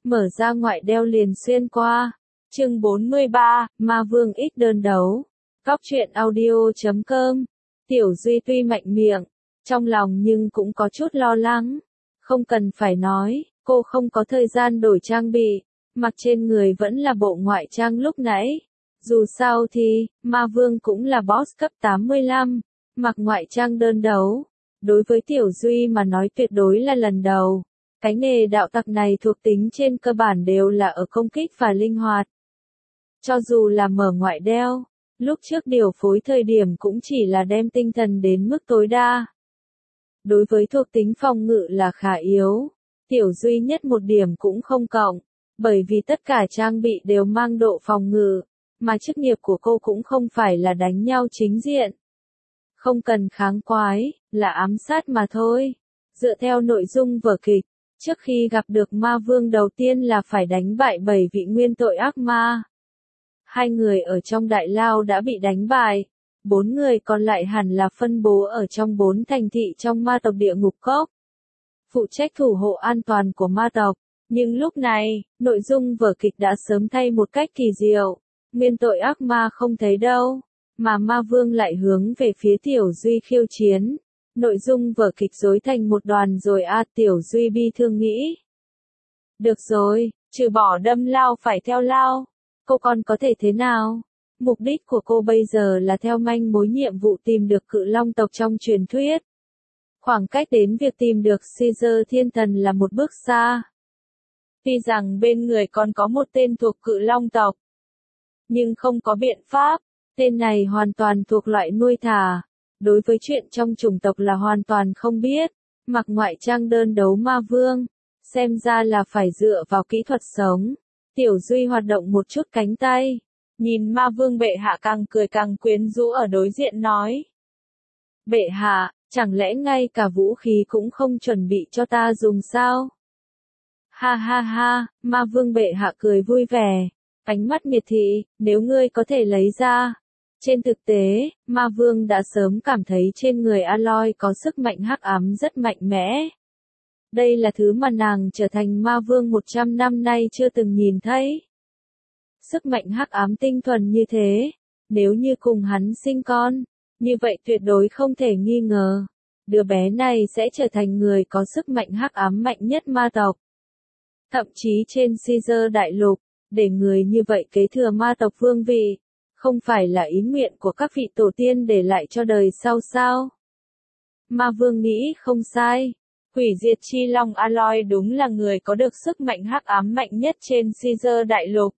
mở ra ngoại đeo liền xuyên qua. Chương 43, Ma Vương ít đơn đấu. Góc truyện audio.com. Tiểu Duy tuy mạnh miệng, trong lòng nhưng cũng có chút lo lắng. Không cần phải nói, cô không có thời gian đổi trang bị, mặc trên người vẫn là bộ ngoại trang lúc nãy. Dù sao thì, Ma Vương cũng là boss cấp 85, mặc ngoại trang đơn đấu. Đối với Tiểu Duy mà nói tuyệt đối là lần đầu. Cái nghề đạo tặc này thuộc tính trên cơ bản đều là ở công kích và linh hoạt. Cho dù là mở ngoại đeo, lúc trước điều phối thời điểm cũng chỉ là đem tinh thần đến mức tối đa. Đối với thuộc tính phòng ngự là khá yếu, Tiểu Duy nhất một điểm cũng không cộng, bởi vì tất cả trang bị đều mang độ phòng ngự, mà chức nghiệp của cô cũng không phải là đánh nhau chính diện. Không cần kháng quái, là ám sát mà thôi. Dựa theo nội dung vở kịch, trước khi gặp được Ma Vương đầu tiên là phải đánh bại 7 vị nguyên tội ác ma. 2 người ở trong đại lao đã bị đánh bại, 4 người còn lại hẳn là phân bố ở trong 4 thành thị trong ma tộc địa ngục cốc, phụ trách thủ hộ an toàn của ma tộc. Nhưng lúc này, nội dung vở kịch đã sớm thay một cách kỳ diệu, nguyên tội ác ma không thấy đâu, mà Ma Vương lại hướng về phía Tiểu Duy khiêu chiến. Nội dung vở kịch rối thành một đoàn rồi Tiểu Duy bi thương nghĩ. Được rồi, trừ bỏ đâm lao phải theo lao, cô còn có thể thế nào? Mục đích của cô bây giờ là theo manh mối nhiệm vụ tìm được cự long tộc trong truyền thuyết. Khoảng cách đến việc tìm được Caesar thiên thần là một bước xa. Tuy rằng bên người còn có một tên thuộc cự long tộc, nhưng không có biện pháp, tên này hoàn toàn thuộc loại nuôi thả. Đối với chuyện trong chủng tộc là hoàn toàn không biết, mặc ngoại trang đơn đấu Ma Vương, xem ra là phải dựa vào kỹ thuật sống. Tiểu Duy hoạt động một chút cánh tay, nhìn Ma Vương bệ hạ càng cười càng quyến rũ ở đối diện nói. Bệ hạ, chẳng lẽ ngay cả vũ khí cũng không chuẩn bị cho ta dùng sao? Ha ha ha, Ma Vương bệ hạ cười vui vẻ, ánh mắt miệt thị, nếu ngươi có thể lấy ra. Trên thực tế, Ma Vương đã sớm cảm thấy trên người Aloy có sức mạnh hắc ám rất mạnh mẽ. Đây là thứ mà nàng trở thành Ma Vương 100 năm nay chưa từng nhìn thấy. Sức mạnh hắc ám tinh thuần như thế, nếu như cùng hắn sinh con, như vậy tuyệt đối không thể nghi ngờ, đứa bé này sẽ trở thành người có sức mạnh hắc ám mạnh nhất ma tộc. Thậm chí trên Caesar đại lục, để người như vậy kế thừa ma tộc vương vị, không phải là ý nguyện của các vị tổ tiên để lại cho đời sau sao? Ma Vương nghĩ không sai, hủy diệt chi long Aloy đúng là người có được sức mạnh hắc ám mạnh nhất trên Caesar đại lục.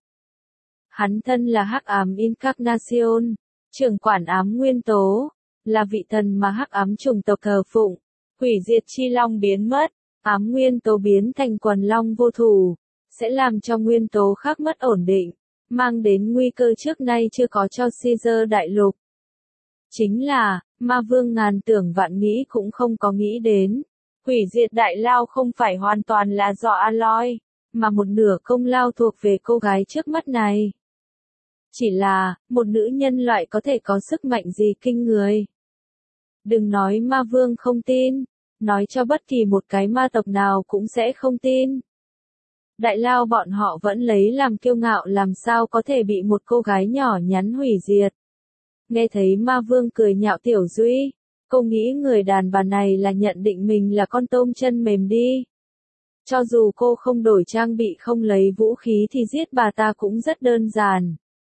Hắn thân là hắc ám Incarnation, trưởng quản ám nguyên tố, là vị thần mà hắc ám chủng tộc thờ phụng. Hủy diệt chi long biến mất, ám nguyên tố biến thành quần long vô thủ, sẽ làm cho nguyên tố khác mất ổn định, mang đến nguy cơ trước nay chưa có cho Caesar đại lục. Chính là, Ma Vương ngàn tưởng vạn nghĩ cũng không có nghĩ đến. Hủy diệt đại lao không phải hoàn toàn là do Aloy, mà một nửa công lao thuộc về cô gái trước mắt này. Chỉ là, một nữ nhân loại có thể có sức mạnh gì kinh người. Đừng nói Ma Vương không tin, nói cho bất kỳ một cái ma tộc nào cũng sẽ không tin. Đại lao bọn họ vẫn lấy làm kiêu ngạo làm sao có thể bị một cô gái nhỏ nhắn hủy diệt. Nghe thấy Ma Vương cười nhạo Tiểu Duy, cô nghĩ người đàn bà này là nhận định mình là con tôm chân mềm đi. Cho dù cô không đổi trang bị không lấy vũ khí thì giết bà ta cũng rất đơn giản.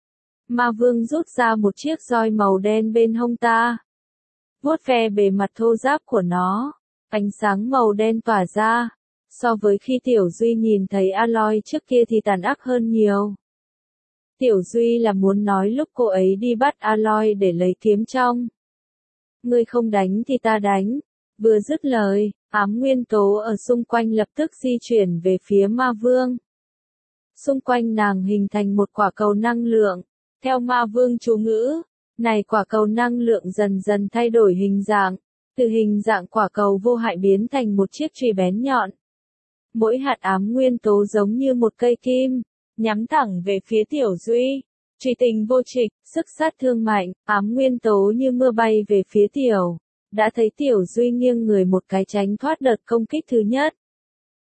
Ma Vương rút ra một chiếc roi màu đen bên hông ta. Vuốt ve bề mặt thô ráp của nó, ánh sáng màu đen tỏa ra. So với khi Tiểu Duy nhìn thấy Aloy trước kia thì tàn ác hơn nhiều. Tiểu Duy là muốn nói lúc cô ấy đi bắt Aloy để lấy kiếm trong. Ngươi không đánh thì ta đánh. Vừa dứt lời, ám nguyên tố ở xung quanh lập tức di chuyển về phía Ma Vương. Xung quanh nàng hình thành một quả cầu năng lượng. Theo Ma Vương chú ngữ, này quả cầu năng lượng dần dần thay đổi hình dạng. Từ hình dạng quả cầu vô hại biến thành một chiếc chùy bén nhọn. Mỗi hạt ám nguyên tố giống như một cây kim, nhắm thẳng về phía Tiểu Duy. Truy tình vô trịch, sức sát thương mạnh, ám nguyên tố như mưa bay về phía Tiểu. Đã thấy Tiểu Duy nghiêng người một cái tránh thoát đợt công kích thứ nhất.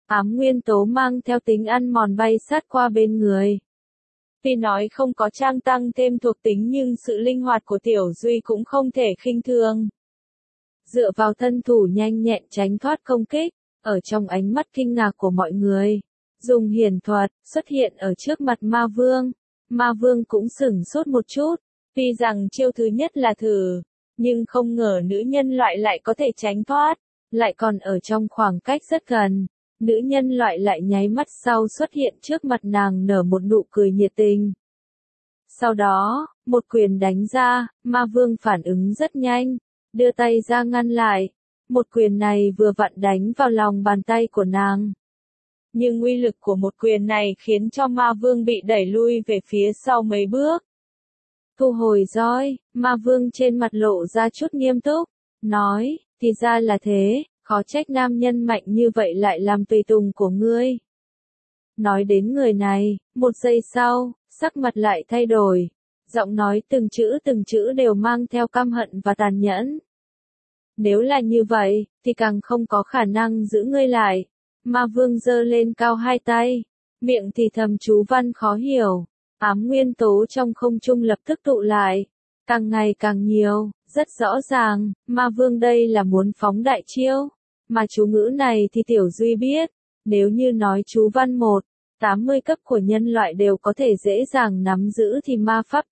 ám nguyên tố mang theo tính ăn mòn bay sát qua bên người. Tuy nói không có trang tăng thêm thuộc tính nhưng sự linh hoạt của Tiểu Duy cũng không thể khinh thường. Dựa vào thân thủ nhanh nhẹn tránh thoát công kích, ở trong ánh mắt kinh ngạc của mọi người, dùng hiển thuật, xuất hiện ở trước mặt ma vương. Ma vương cũng sửng sốt một chút, tuy rằng chiêu thứ nhất là thử, nhưng không ngờ nữ nhân loại lại có thể tránh thoát, lại còn ở trong khoảng cách rất gần. Nữ nhân loại lại nháy mắt sau xuất hiện trước mặt nàng nở một nụ cười nhiệt tình. Sau đó, một quyền đánh ra, ma vương phản ứng rất nhanh, đưa tay ra ngăn lại. Một quyền này vừa vặn đánh vào lòng bàn tay của nàng. Nhưng uy lực của một quyền này khiến cho ma vương bị đẩy lui về phía sau mấy bước. Thu hồi roi, ma vương trên mặt lộ ra chút nghiêm túc, nói, thì ra là thế. Khó trách nam nhân mạnh như vậy lại làm tùy tùng của ngươi. Nói đến người này, một giây sau, sắc mặt lại thay đổi. Giọng nói từng chữ đều mang theo căm hận và tàn nhẫn. Nếu là như vậy, thì càng không có khả năng giữ ngươi lại. Ma vương giơ lên cao hai tay, miệng thì thầm chú văn khó hiểu. Ám nguyên tố trong không trung lập tức tụ lại, càng ngày càng nhiều, rất rõ ràng, ma vương đây là muốn phóng đại chiêu. Mà chú ngữ này thì Tiểu Duy biết, nếu như nói chú văn 80 cấp của nhân loại đều có thể dễ dàng nắm giữ thì ma pháp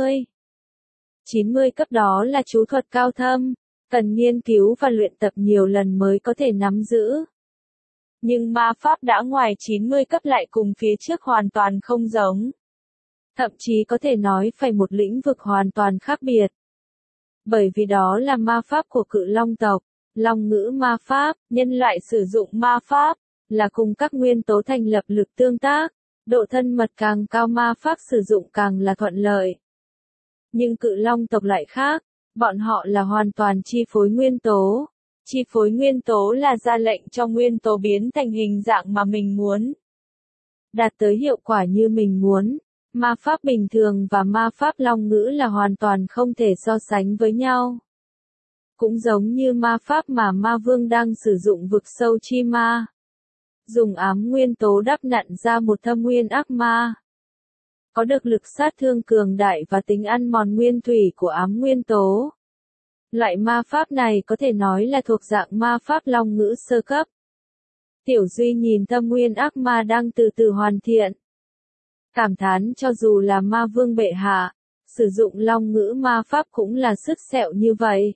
90 cấp đó là chú thuật cao thâm, cần nghiên cứu và luyện tập nhiều lần mới có thể nắm giữ. Nhưng ma pháp đã ngoài 90 cấp lại cùng phía trước hoàn toàn không giống. Thậm chí có thể nói phải một lĩnh vực hoàn toàn khác biệt. Bởi vì đó là ma pháp của cự long tộc. Long ngữ ma pháp, nhân loại sử dụng ma pháp, là cùng các nguyên tố thành lập lực tương tác, độ thân mật càng cao ma pháp sử dụng càng là thuận lợi. Nhưng cự long tộc lại khác, bọn họ là hoàn toàn chi phối nguyên tố. Chi phối nguyên tố là ra lệnh cho nguyên tố biến thành hình dạng mà mình muốn. Đạt tới hiệu quả như mình muốn, ma pháp bình thường và ma pháp long ngữ là hoàn toàn không thể so sánh với nhau. Cũng giống như ma pháp mà ma vương đang sử dụng vực sâu chi ma. Dùng ám nguyên tố đắp nặn ra một thâm nguyên ác ma. Có được lực sát thương cường đại và tính ăn mòn nguyên thủy của ám nguyên tố. Loại ma pháp này có thể nói là thuộc dạng ma pháp long ngữ sơ cấp. Tiểu Duy nhìn thâm nguyên ác ma đang từ từ hoàn thiện. Cảm thán cho dù là ma vương bệ hạ, sử dụng long ngữ ma pháp cũng là sứt sẹo như vậy.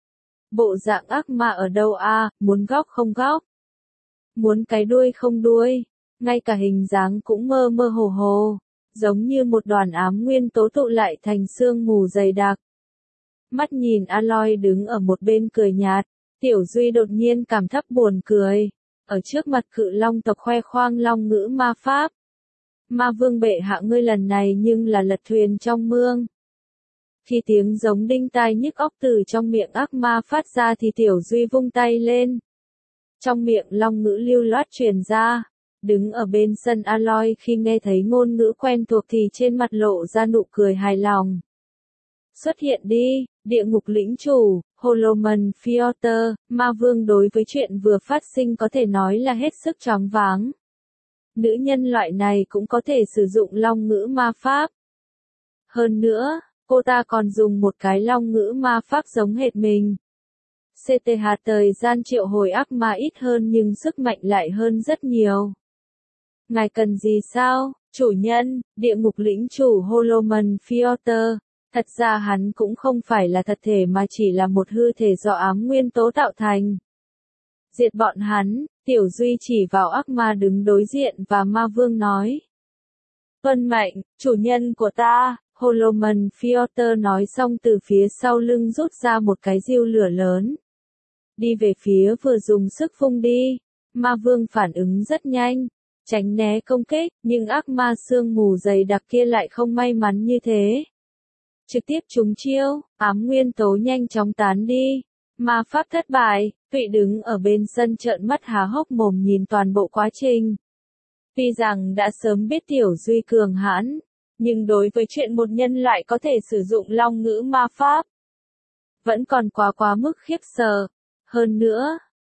Bộ dạng ác ma ở đâu a, muốn góc không góc, muốn cái đuôi không đuôi, ngay cả hình dáng cũng mơ mơ hồ hồ, giống như một đoàn ám nguyên tố tụ lại thành sương mù dày đặc. Mắt nhìn Aloy đứng ở một bên cười nhạt, Tiểu Duy đột nhiên cảm thấp buồn cười, ở trước mặt cự long tộc khoe khoang long ngữ ma pháp. Ma vương bệ hạ ngươi lần này nhưng là lật thuyền trong mương. Khi tiếng giống đinh tai nhức óc từ trong miệng ác ma phát ra thì Tiểu Duy vung tay lên. Trong miệng long ngữ lưu loát truyền ra, đứng ở bên sân Aloy khi nghe thấy ngôn ngữ quen thuộc thì trên mặt lộ ra nụ cười hài lòng. Xuất hiện đi, địa ngục lĩnh chủ, Holloman Fjorter, ma vương đối với chuyện vừa phát sinh có thể nói là hết sức choáng váng. Nữ nhân loại này cũng có thể sử dụng long ngữ ma pháp. Hơn nữa, cô ta còn dùng một cái long ngữ ma pháp giống hệt mình. CTH thời gian triệu hồi ác ma ít hơn nhưng sức mạnh lại hơn rất nhiều. Ngài cần gì sao, chủ nhân, địa ngục lĩnh chủ Holloman Fjorter. Thật ra hắn cũng không phải là thật thể mà chỉ là một hư thể do ám nguyên tố tạo thành. Diệt bọn hắn, Tiểu Duy chỉ vào ác ma đứng đối diện và ma vương nói. Tuân mệnh, chủ nhân của ta, Holloman Fjorter nói xong từ phía sau lưng rút ra một cái diêu lửa lớn. Đi về phía vừa dùng sức vung đi, ma vương phản ứng rất nhanh, tránh né công kích, nhưng ác ma sương mù dày đặc kia lại không may mắn như thế. Trực tiếp trúng chiêu, ám nguyên tố nhanh chóng tán đi. Ma pháp thất bại, Tụy đứng ở bên sân trợn mắt há hốc mồm nhìn toàn bộ quá trình. Tuy rằng đã sớm biết Tiểu Duy cường hãn, nhưng đối với chuyện một nhân loại có thể sử dụng long ngữ ma pháp, vẫn còn quá mức khiếp sợ. Hơn nữa,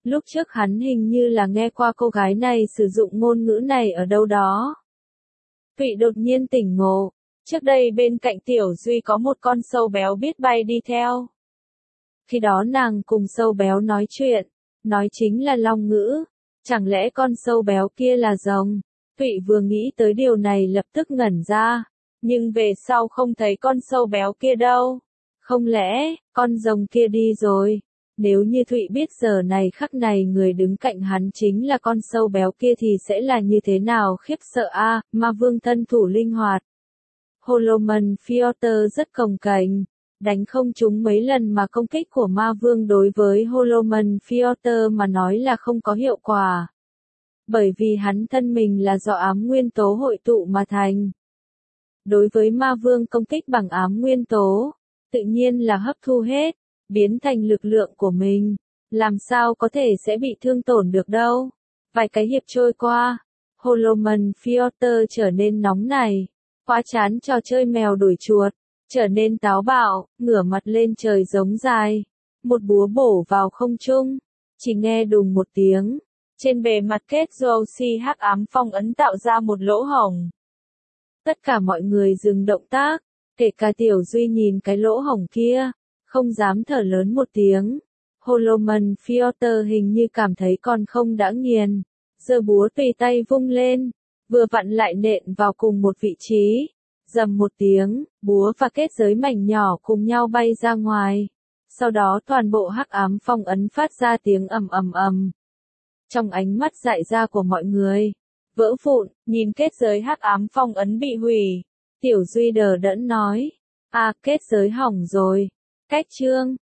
Lúc trước hắn hình như là nghe qua cô gái này sử dụng ngôn ngữ này ở đâu đó. Thụy đột nhiên tỉnh ngộ, trước đây bên cạnh Tiểu Duy có một con sâu béo biết bay đi theo. Khi đó nàng cùng sâu béo nói chuyện, nói chính là long ngữ, chẳng lẽ con sâu béo kia là rồng? Thụy vừa nghĩ tới điều này lập tức ngẩn ra, nhưng về sau không thấy con sâu béo kia đâu. Không lẽ, con rồng kia đi rồi? Nếu như Thụy biết giờ này khắc này người đứng cạnh hắn chính là con sâu béo kia thì sẽ là như thế nào khiếp sợ a, ma vương thân thủ linh hoạt. Holloman Fjord rất cồng kềnh, đánh không trúng mấy lần mà công kích của ma vương đối với Holloman Fjord mà nói là không có hiệu quả. Bởi vì hắn thân mình là do ám nguyên tố hội tụ mà thành. Đối với ma vương công kích bằng ám nguyên tố, tự nhiên là hấp thu hết, biến thành lực lượng của mình, làm sao có thể sẽ bị thương tổn được đâu. Vài cái hiệp trôi qua, Holloman Fjord trở nên nóng nảy, quá chán trò chơi mèo đuổi chuột, trở nên táo bạo, ngửa mặt lên trời giống dài, một búa bổ vào không trung, chỉ nghe đùng một tiếng, trên bề mặt kết Joshi hắc ám phong ấn tạo ra một lỗ hổng. Tất cả mọi người dừng động tác, kể cả Tiểu Duy nhìn cái lỗ hổng kia, không dám thở lớn một tiếng. Holloman Fjord hình như cảm thấy còn không đã nghiền, giơ búa tùy tay vung lên, vừa vặn lại nện vào cùng một vị trí. Rầm một tiếng, búa và kết giới mảnh nhỏ cùng nhau bay ra ngoài. Sau đó toàn bộ hắc ám phong ấn phát ra tiếng ầm ầm ầm. Trong ánh mắt dại ra của mọi người, vỡ vụn, nhìn kết giới hắc ám phong ấn bị hủy. Tiểu Duy đờ đẫn nói, kết giới hỏng rồi. Cách chương